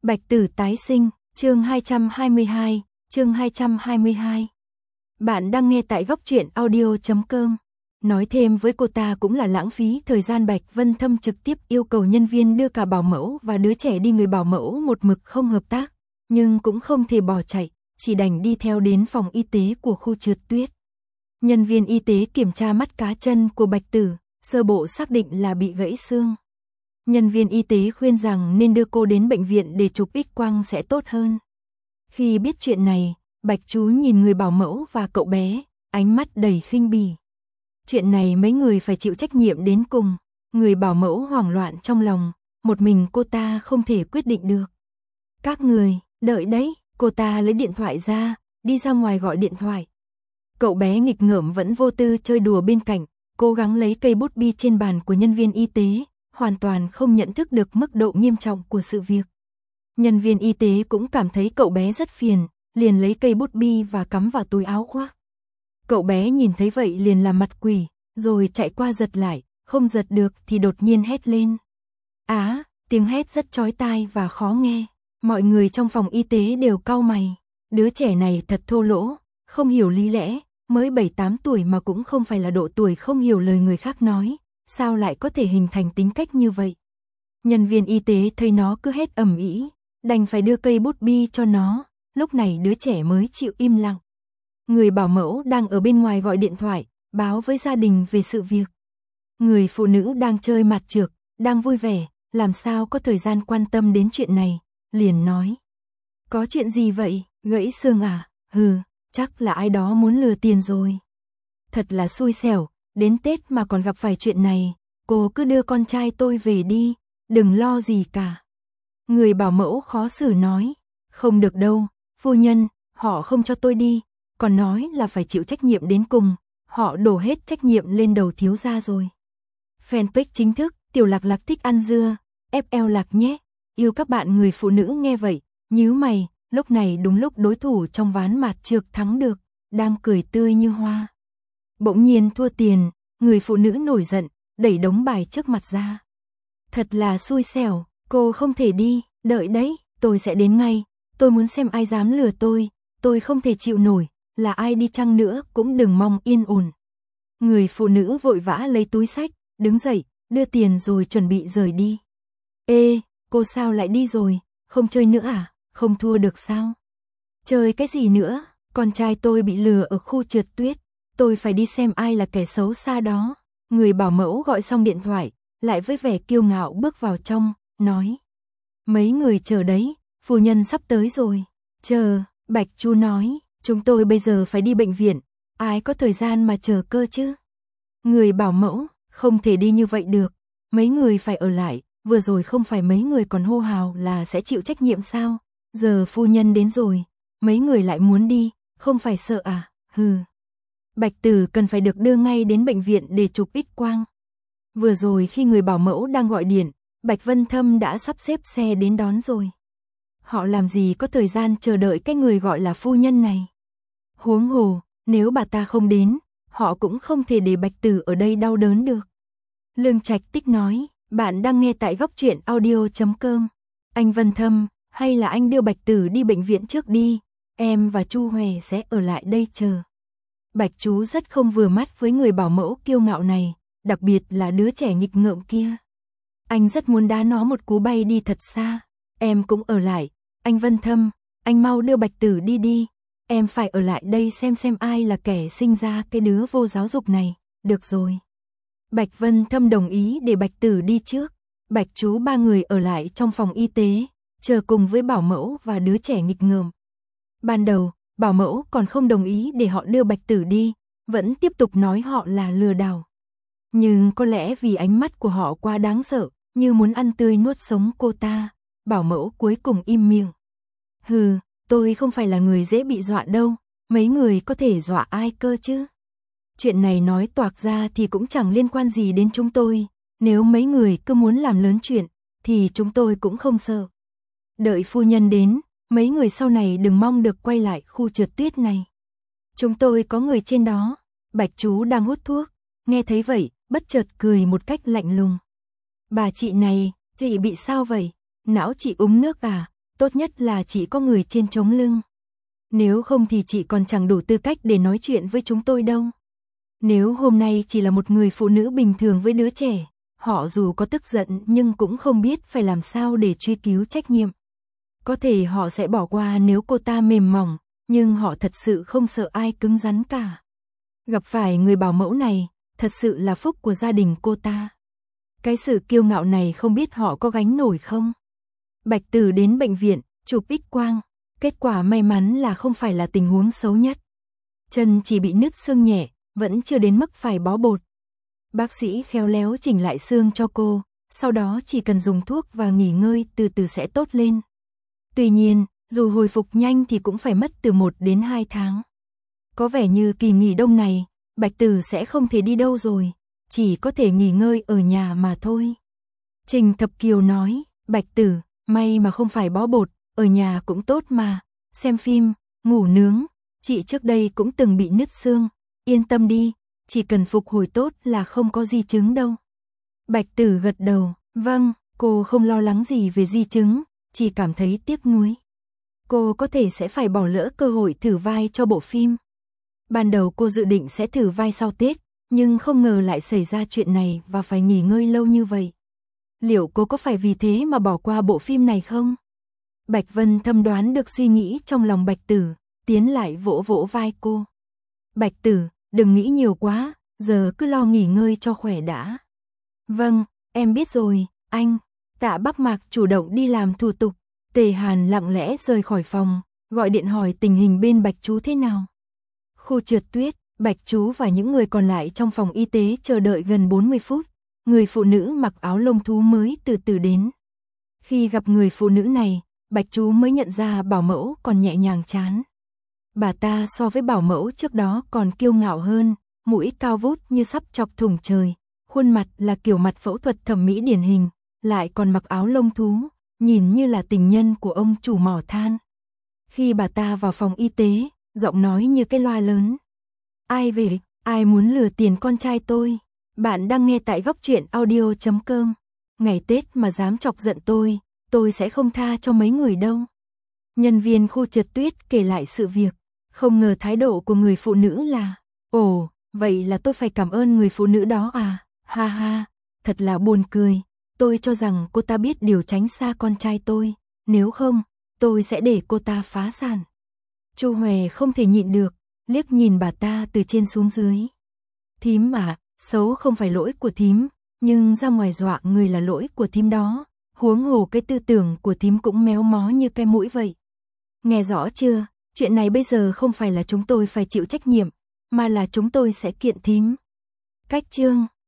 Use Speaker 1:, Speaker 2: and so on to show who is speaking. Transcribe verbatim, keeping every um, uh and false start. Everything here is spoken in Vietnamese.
Speaker 1: Bạch Tử tái sinh, chương hai trăm hai mươi hai, chương hai trăm hai mươi hai. Bạn đang nghe tại góc truyện audio chấm com. Nói thêm với cô ta cũng là lãng phí thời gian. Bạch Vân Thâm trực tiếp yêu cầu nhân viên đưa cả bảo mẫu và đứa trẻ đi. Người bảo mẫu một mực không hợp tác, nhưng cũng không thể bỏ chạy, chỉ đành đi theo đến phòng y tế của khu trượt tuyết. Nhân viên y tế kiểm tra mắt cá chân của Bạch Tử, sơ bộ xác định là bị gãy xương. Nhân viên y tế khuyên rằng nên đưa cô đến bệnh viện để chụp X quang sẽ tốt hơn. Khi biết chuyện này, Bạch Chú nhìn người bảo mẫu và cậu bé, ánh mắt đầy khinh bỉ. Chuyện này mấy người phải chịu trách nhiệm đến cùng. Người bảo mẫu hoảng loạn trong lòng, một mình cô ta không thể quyết định được. Các người, đợi đấy, cô ta lấy điện thoại ra, đi ra ngoài gọi điện thoại. Cậu bé nghịch ngợm vẫn vô tư chơi đùa bên cạnh, cố gắng lấy cây bút bi trên bàn của nhân viên y tế, hoàn toàn không nhận thức được mức độ nghiêm trọng của sự việc. Nhân viên y tế cũng cảm thấy cậu bé rất phiền, liền lấy cây bút bi và cắm vào túi áo khoác. Cậu bé nhìn thấy vậy liền làm mặt quỷ, rồi chạy qua giật lại, không giật được thì đột nhiên hét lên. Á, tiếng hét rất chói tai và khó nghe. Mọi người trong phòng y tế đều cau mày. Đứa trẻ này thật thô lỗ, không hiểu lý lẽ, mới bảy tám tuổi mà cũng không phải là độ tuổi không hiểu lời người khác nói. Sao lại có thể hình thành tính cách như vậy? Nhân viên y tế thấy nó cứ hét ầm ĩ, đành phải đưa cây bút bi cho nó, lúc này đứa trẻ mới chịu im lặng. Người bảo mẫu đang ở bên ngoài gọi điện thoại, báo với gia đình về sự việc. Người phụ nữ đang chơi mặt trược, đang vui vẻ, làm sao có thời gian quan tâm đến chuyện này, liền nói. Có chuyện gì vậy, gãy xương à? Hừ, chắc là ai đó muốn lừa tiền rồi. Thật là xui xẻo. Đến Tết mà còn gặp phải chuyện này, cô cứ đưa con trai tôi về đi, đừng lo gì cả. Người bảo mẫu khó xử nói, không được đâu, phu nhân, họ không cho tôi đi, còn nói là phải chịu trách nhiệm đến cùng, họ đổ hết trách nhiệm lên đầu thiếu gia rồi. Fanpage chính thức, Tiểu Lạc Lạc thích ăn dưa, ép lờ Lạc nhé, yêu các bạn. Người phụ nữ nghe vậy, nhíu mày, lúc này đúng lúc đối thủ trong ván mạt trược thắng được, đang cười tươi như hoa. Bỗng nhiên thua tiền, người phụ nữ nổi giận, đẩy đống bài trước mặt ra. Thật là xui xẻo, cô không thể đi, đợi đấy, tôi sẽ đến ngay, tôi muốn xem ai dám lừa tôi, tôi không thể chịu nổi, là ai đi chăng nữa cũng đừng mong yên ổn. Người phụ nữ vội vã lấy túi xách, đứng dậy, đưa tiền rồi chuẩn bị rời đi. Ê, cô sao lại đi rồi, không chơi nữa à, không thua được sao? Chơi cái gì nữa, con trai tôi bị lừa ở khu trượt tuyết. Tôi phải đi xem ai là kẻ xấu xa đó. Người bảo mẫu gọi xong điện thoại, lại với vẻ kiêu ngạo bước vào trong, nói. Mấy người chờ đấy, phu nhân sắp tới rồi. Chờ, Bạch Chu nói, chúng tôi bây giờ phải đi bệnh viện, ai có thời gian mà chờ cơ chứ. Người bảo mẫu, không thể đi như vậy được, mấy người phải ở lại, vừa rồi không phải mấy người còn hô hào là sẽ chịu trách nhiệm sao. Giờ phu nhân đến rồi, mấy người lại muốn đi, không phải sợ à, hừ. Bạch Tử cần phải được đưa ngay đến bệnh viện để chụp X quang. Vừa rồi khi người bảo mẫu đang gọi điện, Bạch Vân Thâm đã sắp xếp xe đến đón rồi. Họ làm gì có thời gian chờ đợi cái người gọi là phu nhân này. Huống hồ, nếu bà ta không đến, họ cũng không thể để Bạch Tử ở đây đau đớn được. Lương Trạch Tích nói, bạn đang nghe tại góc truyện audio chấm com. Anh Vân Thâm, hay là anh đưa Bạch Tử đi bệnh viện trước đi, em và Chu Hòe sẽ ở lại đây chờ. Bạch Chú rất không vừa mắt với người bảo mẫu kiêu ngạo này, đặc biệt là đứa trẻ nghịch ngợm kia. Anh rất muốn đá nó một cú bay đi thật xa. Em cũng ở lại, anh Vân Thâm, anh mau đưa Bạch Tử đi đi. Em phải ở lại đây xem xem ai là kẻ sinh ra cái đứa vô giáo dục này. Được rồi. Bạch Vân Thâm đồng ý để Bạch Tử đi trước. Bạch Chú ba người ở lại trong phòng y tế, chờ cùng với bảo mẫu và đứa trẻ nghịch ngợm. Ban đầu, bảo mẫu còn không đồng ý để họ đưa Bạch Tử đi, vẫn tiếp tục nói họ là lừa đảo. Nhưng có lẽ vì ánh mắt của họ quá đáng sợ, như muốn ăn tươi nuốt sống cô ta, bảo mẫu cuối cùng im miệng. Hừ, tôi không phải là người dễ bị dọa đâu, mấy người có thể dọa ai cơ chứ? Chuyện này nói toạc ra thì cũng chẳng liên quan gì đến chúng tôi, nếu mấy người cứ muốn làm lớn chuyện, thì chúng tôi cũng không sợ. Đợi phu nhân đến, mấy người sau này đừng mong được quay lại khu trượt tuyết này. Chúng tôi có người trên đó. Bạch Chú đang hút thuốc, nghe thấy vậy, bất chợt cười một cách lạnh lùng. Bà chị này, chị bị sao vậy? Não chị uống nước à? tốt nhất là chị có người trên chống lưng. Nếu không thì chị còn chẳng đủ tư cách để nói chuyện với chúng tôi đâu. Nếu hôm nay chỉ là một người phụ nữ bình thường với đứa trẻ, họ dù có tức giận nhưng cũng không biết phải làm sao để truy cứu trách nhiệm. Có thể họ sẽ bỏ qua nếu cô ta mềm mỏng, nhưng họ thật sự không sợ ai cứng rắn cả. Gặp phải người bảo mẫu này, thật sự là phúc của gia đình cô ta. Cái sự kiêu ngạo này không biết họ có gánh nổi không? Bạch Tử đến bệnh viện, chụp X quang, kết quả may mắn là không phải là tình huống xấu nhất. Chân chỉ bị nứt xương nhẹ, vẫn chưa đến mức phải bó bột. Bác sĩ khéo léo chỉnh lại xương cho cô, sau đó chỉ cần dùng thuốc và nghỉ ngơi từ từ sẽ tốt lên. Tuy nhiên, dù hồi phục nhanh thì cũng phải mất từ một đến hai tháng. Có vẻ như kỳ nghỉ đông này, Bạch Tử sẽ không thể đi đâu rồi, chỉ có thể nghỉ ngơi ở nhà mà thôi. Trình Thập Kiều nói, Bạch Tử, may mà không phải bó bột, ở nhà cũng tốt mà, xem phim, ngủ nướng, chị trước đây cũng từng bị nứt xương, yên tâm đi, chỉ cần phục hồi tốt là không có di chứng đâu. Bạch Tử gật đầu, vâng, cô không lo lắng gì về di chứng, chỉ cảm thấy tiếc nuối. Cô có thể sẽ phải bỏ lỡ cơ hội thử vai cho bộ phim. Ban đầu cô dự định sẽ thử vai sau Tết, nhưng không ngờ lại xảy ra chuyện này và phải nghỉ ngơi lâu như vậy. Liệu cô có phải vì thế mà bỏ qua bộ phim này không? Bạch Vân thâm đoán được suy nghĩ trong lòng Bạch Tử, tiến lại vỗ vỗ vai cô. Bạch Tử, đừng nghĩ nhiều quá, giờ cứ lo nghỉ ngơi cho khỏe đã. Vâng, em biết rồi, anh. Tạ Bắc Mạc chủ động đi làm thủ tục, Tề Hàn lặng lẽ rời khỏi phòng, gọi điện hỏi tình hình bên Bạch Chú thế nào. Khu trượt tuyết, Bạch Chú và những người còn lại trong phòng y tế chờ đợi gần bốn mươi phút, người phụ nữ mặc áo lông thú mới từ từ đến. Khi gặp người phụ nữ này, Bạch Chú mới nhận ra bảo mẫu còn nhẹ nhàng chán. Bà ta so với bảo mẫu trước đó còn kiêu ngạo hơn, mũi cao vút như sắp chọc thủng trời, khuôn mặt là kiểu mặt phẫu thuật thẩm mỹ điển hình, lại còn mặc áo lông thú, nhìn như là tình nhân của ông chủ mỏ than. Khi bà ta vào phòng y tế, giọng nói như cái loa lớn. Ai về, ai muốn lừa tiền con trai tôi? Bạn đang nghe tại góc truyện audio chấm com. Ngày Tết mà dám chọc giận tôi, tôi sẽ không tha cho mấy người đâu. Nhân viên khu trượt tuyết kể lại sự việc, không ngờ thái độ của người phụ nữ là, ồ, vậy là tôi phải cảm ơn người phụ nữ đó à, ha ha, thật là buồn cười, tôi cho rằng cô ta biết điều tránh xa con trai tôi, nếu không, tôi sẽ để cô ta phá sản. Chu Hòe không thể nhịn được, liếc nhìn bà ta từ trên xuống dưới. Thím mà, xấu không phải lỗi của thím, nhưng ra ngoài dọa người là lỗi của thím đó, huống hồ cái tư tưởng của thím cũng méo mó như cái mũi vậy. Nghe rõ chưa, chuyện này bây giờ không phải là chúng tôi phải chịu trách nhiệm, mà là chúng tôi sẽ kiện thím. Cách chương